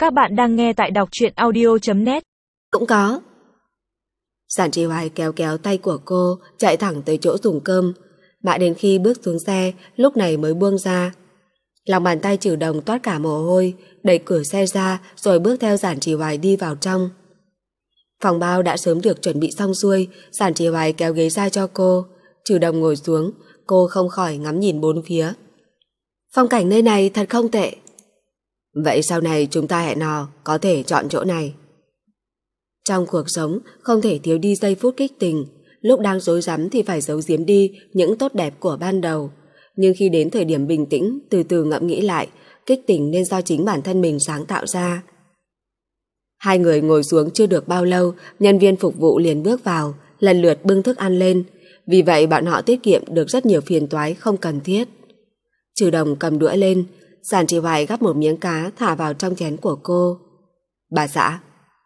Các bạn đang nghe tại đọc truyện audio.net. Cũng có. Giản Trì Hoài kéo kéo tay của cô, chạy thẳng tới chỗ dùng cơm. Mãi đến khi bước xuống xe, lúc này mới buông ra. Lòng bàn tay Trừ Đồng toát cả mồ hôi, đẩy cửa xe ra rồi bước theo Giản Trì Hoài đi vào trong. Phòng bao đã sớm được chuẩn bị xong xuôi, Giản Trì Hoài kéo ghế ra cho cô. Trừ Đồng ngồi xuống, cô không khỏi ngắm nhìn bốn phía. Phong cảnh nơi này thật không tệ. Vậy sau này chúng ta hẹn hò, có thể chọn chỗ này. Trong cuộc sống không thể thiếu đi giây phút kích tình, lúc đang rối rắm thì phải giấu giếm đi những tốt đẹp của ban đầu. Nhưng khi đến thời điểm bình tĩnh, từ từ ngẫm nghĩ lại, kích tình nên do chính bản thân mình sáng tạo ra. Hai người ngồi xuống chưa được bao lâu, nhân viên phục vụ liền bước vào, lần lượt bưng thức ăn lên. Vì vậy bọn họ tiết kiệm được rất nhiều phiền toái không cần thiết. Trừ Đồng cầm đũa lên, Giản Trì Hoài gắp một miếng cá thả vào trong chén của cô. Bà xã.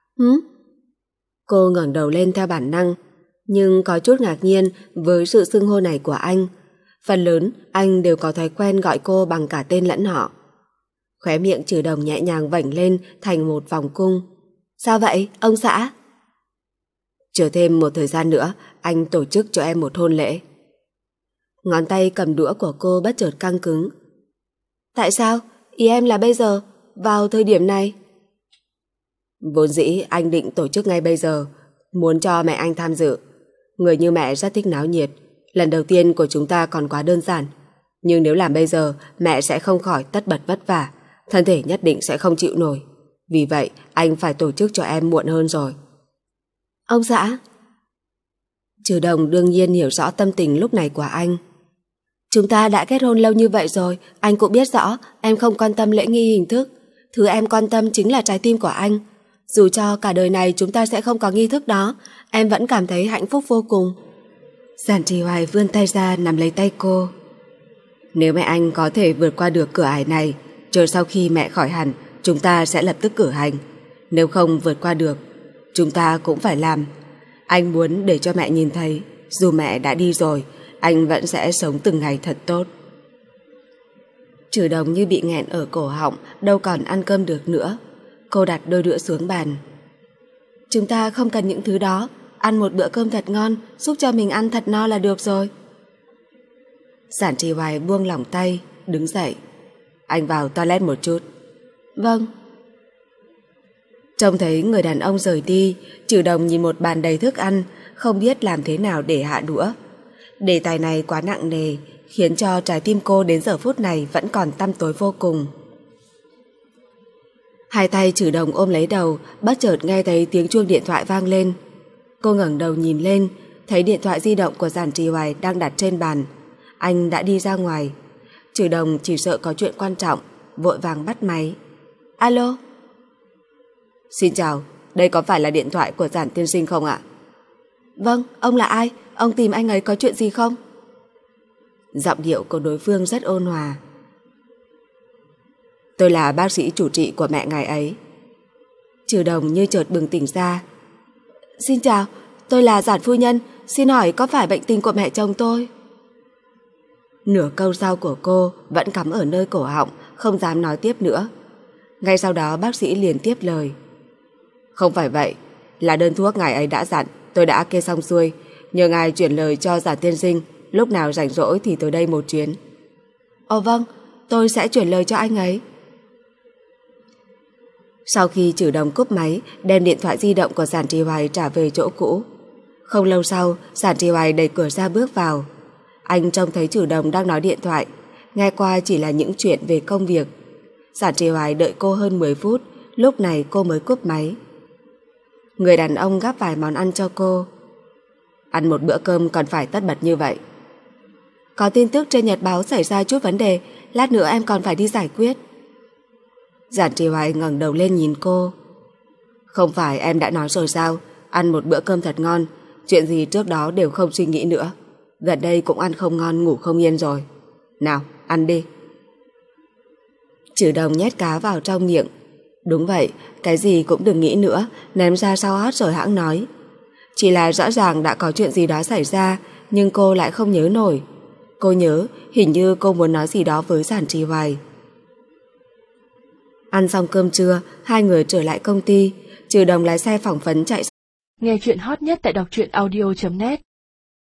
Cô ngẩng đầu lên theo bản năng, nhưng có chút ngạc nhiên với sự xưng hô này của anh. Phần lớn anh đều có thói quen gọi cô bằng cả tên lẫn họ. Khóe miệng Trừ Đồng nhẹ nhàng vểnh lên thành một vòng cung. Sao vậy, ông xã? Chờ thêm một thời gian nữa, anh tổ chức cho em một hôn lễ. Ngón tay cầm đũa của cô bất chợt căng cứng. Tại sao? Ý em là bây giờ, vào thời điểm này. Vốn dĩ anh định tổ chức ngay bây giờ, muốn cho mẹ anh tham dự. Người như mẹ rất thích náo nhiệt, lần đầu tiên của chúng ta còn quá đơn giản. Nhưng nếu làm bây giờ, mẹ sẽ không khỏi tất bật vất vả, thân thể nhất định sẽ không chịu nổi. Vì vậy, anh phải tổ chức cho em muộn hơn rồi. Ông xã. Trừ Đồng đương nhiên hiểu rõ tâm tình lúc này của anh. Chúng ta đã kết hôn lâu như vậy rồi, anh cũng biết rõ em không quan tâm lễ nghi hình thức. Thứ em quan tâm chính là trái tim của anh. Dù cho cả đời này chúng ta sẽ không có nghi thức đó, em vẫn cảm thấy hạnh phúc vô cùng. Giản Trì Hoài vươn tay ra nắm lấy tay cô. Nếu mẹ anh có thể vượt qua được cửa ải này, chờ sau khi mẹ khỏi hẳn, chúng ta sẽ lập tức cử hành. Nếu không vượt qua được, chúng ta cũng phải làm. Anh muốn để cho mẹ nhìn thấy, dù mẹ đã đi rồi, anh vẫn sẽ sống từng ngày thật tốt. Trừ Đồng như bị nghẹn ở cổ họng, đâu còn ăn cơm được nữa. Cô đặt đôi đũa xuống bàn. Chúng ta không cần những thứ đó, ăn một bữa cơm thật ngon, giúp cho mình ăn thật no là được rồi. Giản Trì Hoài buông lỏng tay, đứng dậy. Anh vào toilet một chút. Vâng. Trông thấy người đàn ông rời đi, Trừ Đồng nhìn một bàn đầy thức ăn, không biết làm thế nào để hạ đũa. Đề tài này quá nặng nề, khiến cho trái tim cô đến giờ phút này vẫn còn tăm tối vô cùng. Hai tay Trừ Đồng ôm lấy đầu, bất chợt nghe thấy tiếng chuông điện thoại vang lên. Cô ngẩng đầu nhìn lên, thấy điện thoại di động của Giản Trì Hoài đang đặt trên bàn. Anh đã đi ra ngoài. Trừ Đồng chỉ sợ có chuyện quan trọng, vội vàng bắt máy. Alo. Xin chào, đây có phải là điện thoại của Giản tiên sinh không ạ? Vâng, ông là ai? Ông tìm anh ấy có chuyện gì không? Giọng điệu của đối phương rất ôn hòa. Tôi là bác sĩ chủ trị của mẹ ngài ấy. Trừ Đồng như chợt bừng tỉnh ra. Xin chào, tôi là Giản phu nhân, xin hỏi có phải bệnh tình của mẹ chồng tôi? Nửa câu sau của cô vẫn cắm ở nơi cổ họng, không dám nói tiếp nữa. Ngay sau đó bác sĩ liền tiếp lời. Không phải vậy, là đơn thuốc ngài ấy đã dặn, tôi đã kê xong xuôi, nhờ ngài chuyển lời cho Giản tiên sinh, lúc nào rảnh rỗi thì tới đây một chuyến. Ồ vâng, tôi sẽ chuyển lời cho anh ấy. Sau khi Trừ Đồng cúp máy, đem điện thoại di động của Giản Trì Hoài trả về chỗ cũ. Không lâu sau, Giản Trì Hoài đẩy cửa ra bước vào. Anh trông thấy Trừ Đồng đang nói điện thoại, nghe qua chỉ là những chuyện về công việc. Giản Trì Hoài đợi cô hơn 10 phút, lúc này cô mới cúp máy. Người đàn ông gắp vài món ăn cho cô. Ăn một bữa cơm còn phải tất bật như vậy. Có tin tức trên nhật báo xảy ra chút vấn đề, lát nữa em còn phải đi giải quyết. Giản Trì Hoài ngẩng đầu lên nhìn cô. Không phải em đã nói rồi sao, ăn một bữa cơm thật ngon, chuyện gì trước đó đều không suy nghĩ nữa. Gần đây cũng ăn không ngon ngủ không yên rồi. Nào, ăn đi. Trừ Đồng nhét cá vào trong miệng. Đúng vậy, cái gì cũng đừng nghĩ nữa, ném ra sau hót rồi hãng nói. Chỉ là rõ ràng đã có chuyện gì đó xảy ra, nhưng cô lại không nhớ nổi. Cô nhớ, hình như cô muốn nói gì đó với Giản Trì Hoài. Ăn xong cơm trưa, hai người trở lại công ty. Trừ Đồng lái xe phỏng vấn chạy. Nghe chuyện hot nhất tại đọc truyện audio.net